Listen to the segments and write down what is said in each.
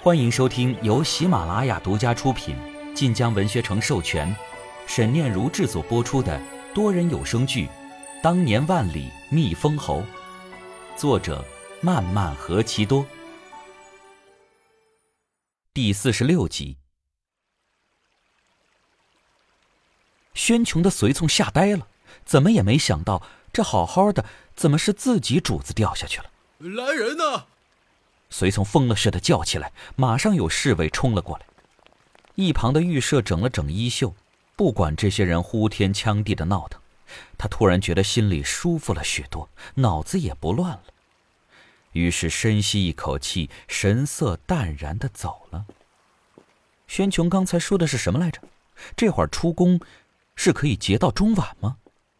欢迎收听由喜马拉雅独家出品、晋江文学城授权、沈念如制作播出的多人有声剧《当年万里觅封侯》，作者漫漫何其多，第46集。宣琼的随从吓呆了，怎么也没想到这好好的怎么是自己主子掉下去了。 来人呐！ 随从疯了似的叫起来，马上有侍卫冲了过来。一旁的御舍整了整衣袖，不管这些人呼天抢地的闹腾，他突然觉得心里舒服了许多，脑子也不乱了。于是深吸一口气，神色淡然地走了。宣琼刚才说的是什么来着？这会儿出宫是可以截到中晚吗？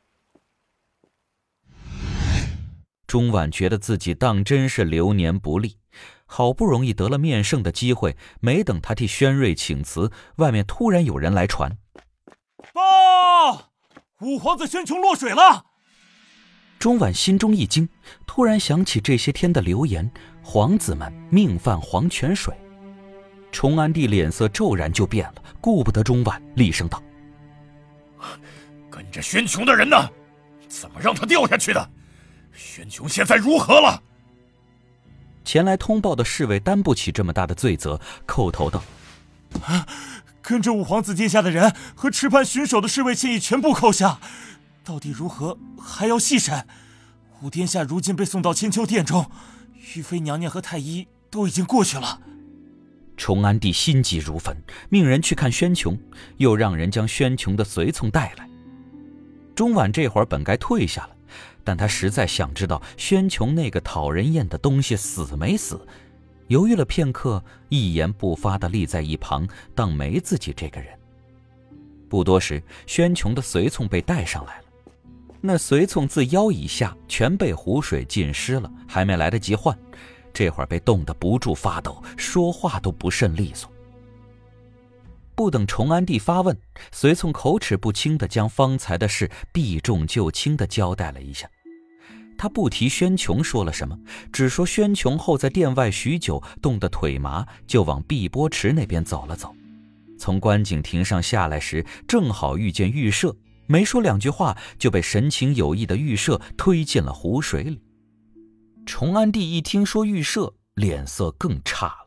中晚觉得自己当真是流年不利，好不容易得了面圣的机会，没等他替宣瑞请辞，外面突然有人来传： 报！五皇子宣琼落水了！ 中晚心中一惊，突然想起这些天的流言，皇子们命犯黄泉水。崇安帝脸色骤然就变了，顾不得中晚，厉声道： 跟着宣琼的人呢？怎么让他掉下去的？宣琼现在如何了？ 前来通报的侍卫担不起这么大的罪责，叩头道： 跟着五皇子殿下的人和池畔巡守的侍卫现已全部扣下，到底如何还要细审。五殿下如今被送到千秋殿中，玉妃娘娘和太医都已经过去了。 崇安帝心急如焚，命人去看宣琼，又让人将宣琼的随从带来。中晚这会儿本该退下了，但他实在想知道宣琼那个讨人厌的东西死没死，犹豫了片刻，一言不发地立在一旁，当没自己这个人。不多时，宣琼的随从被带上来了。那随从自腰以下全被湖水浸湿了，还没来得及换，这会儿被冻得不住发抖，说话都不甚利索。不等崇安帝发问，随从口齿不清地将方才的事避重就轻地交代了一下。他不提宣琼说了什么，只说宣琼后在殿外许久，冻得腿麻，就往碧波池那边走了走。从观景亭上下来时，正好遇见御舍，没说两句话，就被神情有意的御舍推进了湖水里。崇安帝一听说御舍，脸色更差了。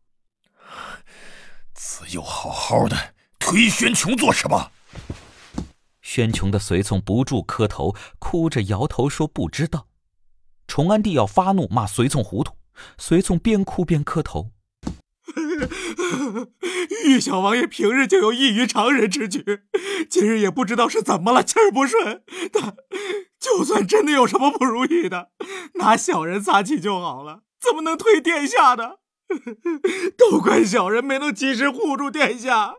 自幼好好的，推宣琼做什么？ 宣琼的随从不住磕头，哭着摇头说不知道。崇安帝要发怒，骂随从糊涂，随从边哭边磕头。 玉小王爷平日就有异于常人之举，今日也不知道是怎么了，气儿不顺。他就算真的有什么不如意的，拿小人撒气就好了，怎么能推殿下的？都怪小人没能及时护住殿下。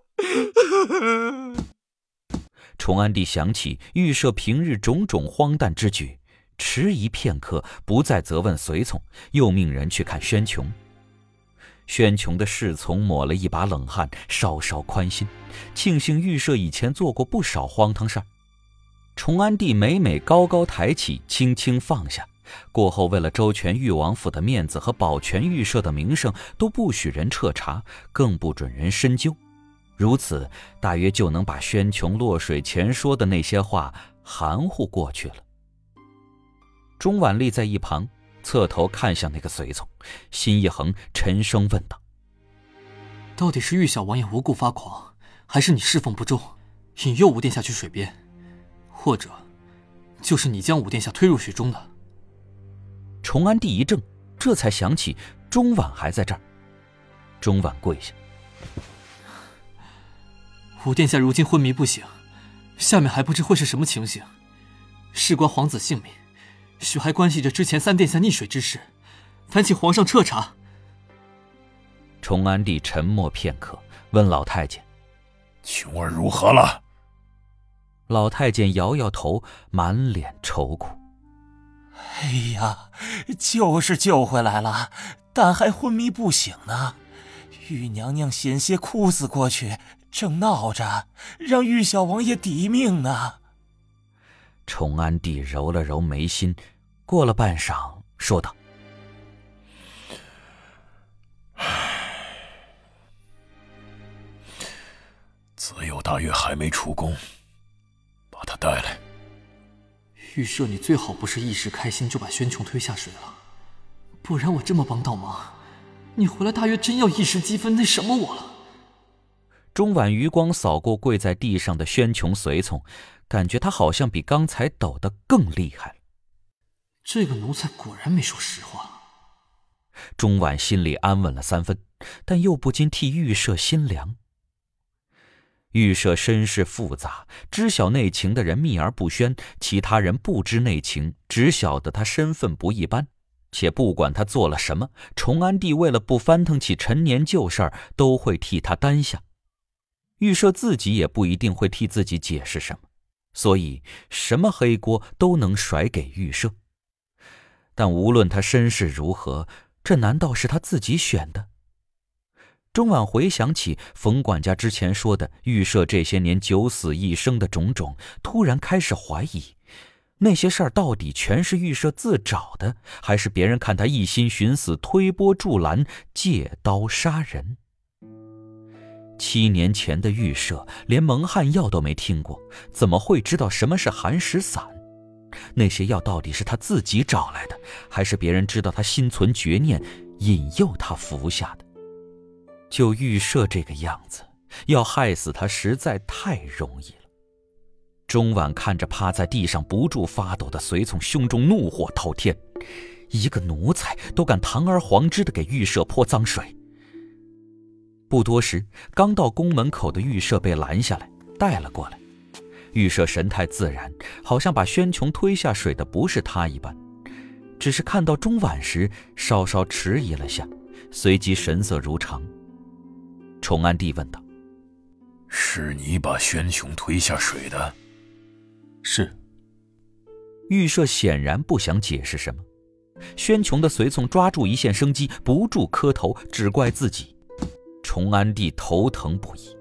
崇安帝想起御舍平日种种荒诞之举，迟疑片刻，不再责问随从，又命人去看宣琼。宣琼的侍从抹了一把冷汗，稍稍宽心，庆幸御舍以前做过不少荒唐事儿。崇安帝每每高高抬起，轻轻放下，过后为了周全裕王府的面子和保全御舍的名声，都不许人彻查，更不准人深究。如此大约就能把宣琼落水前说的那些话含糊过去了。钟婉立在一旁侧头看向那个随从，心一横，沉声问道： 到底是玉小王爷无故发狂，还是你侍奉不周，引诱五殿下去水边，或者就是你将五殿下推入水中的？ 崇安帝一怔，这才想起钟婉还在这儿。钟婉跪下： 五殿下如今昏迷不醒，下面还不知会是什么情形，事关皇子性命，许还关系着之前三殿下溺水之事，烦请皇上彻查。 崇安帝沉默片刻，问老太监： 琼儿如何了？ 老太监摇摇头，满脸愁苦： 哎呀，就是救回来了，但还昏迷不醒呢。玉娘娘险些哭死过去，正闹着让玉小王爷抵命呢。 崇安帝揉了揉眉心，过了半晌说道： 大月还没出宫，把他带来。 预设，你最好不是一时开心就把宣琼推下水了，不然我这么帮倒忙，你回来大约真要一时激愤那什么我了。 钟婉余光扫过跪在地上的宣琼随从，感觉他好像比刚才抖得更厉害了。 这个奴才果然没说实话。 钟婉心里安稳了3分，但又不禁替预设心凉。预设身世复杂，知晓内情的人秘而不宣，其他人不知内情，只晓得他身份不一般。且不管他做了什么，崇安帝为了不翻腾起陈年旧事儿，都会替他担下。预设自己也不一定会替自己解释什么，所以什么黑锅都能甩给预设。但无论他身世如何，这难道是他自己选的？钟婉回想起冯管家之前说的预设这些年九死一生的种种，突然开始怀疑，那些事儿到底全是预设自找的，还是别人看他一心寻死，推波助澜，借刀杀人？7年前的预设连蒙汗药都没听过，怎么会知道什么是寒食散？那些药到底是他自己找来的，还是别人知道他心存绝念，引诱他服下的？就预设这个样子，要害死他实在太容易了。钟婉看着趴在地上不住发抖的随从，胸中怒火滔天，一个奴才都敢堂而皇之地给预设泼脏水。不多时，刚到宫门口的预设被拦下来，带了过来。预设神态自然，好像把宣琼推下水的不是他一般，只是看到钟婉时稍稍迟疑了下，随即神色如常。崇安帝问道：“ 是你把宣琼推下水的？”“ 是。” 预设显然不想解释什么。宣琼的随从抓住一线生机，不住磕头，只怪自己。崇安帝头疼不已。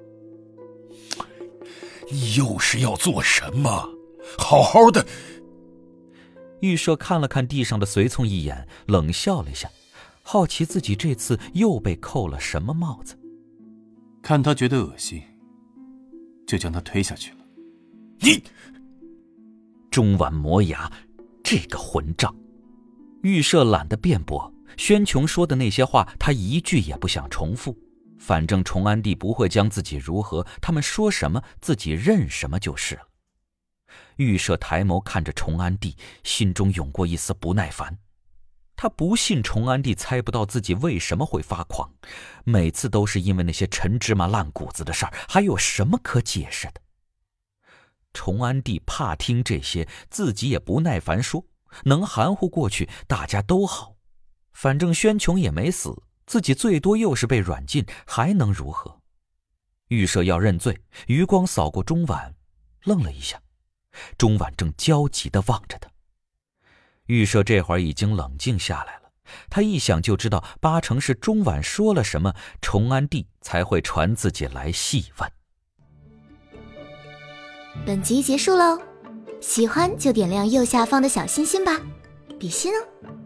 你又是要做什么？好好的。 预设看了看地上的随从一眼，冷笑了一下，好奇自己这次又被扣了什么帽子。 看他觉得恶心，就将他推下去了。 你！ 钟婉磨牙，这个混账！预设懒得辩驳，宣琼说的那些话他一句也不想重复。反正崇安帝不会将自己如何，他们说什么自己认什么就是了。预设抬眸看着崇安帝，心中涌过一丝不耐烦。他不信崇安帝猜不到自己为什么会发狂，每次都是因为那些陈芝麻烂谷子的事儿，还有什么可解释的？崇安帝怕听这些，自己也不耐烦说，能含糊过去大家都好，反正宣琼也没死，自己最多又是被软禁，还能如何？预设要认罪，余光扫过钟婉，愣了一下。钟婉正焦急地望着他。预设这会儿已经冷静下来了，他一想就知道八成是钟婉说了什么，崇安帝才会传自己来细问。 本集结束喽，喜欢就点亮右下方的小心心吧，比心哦。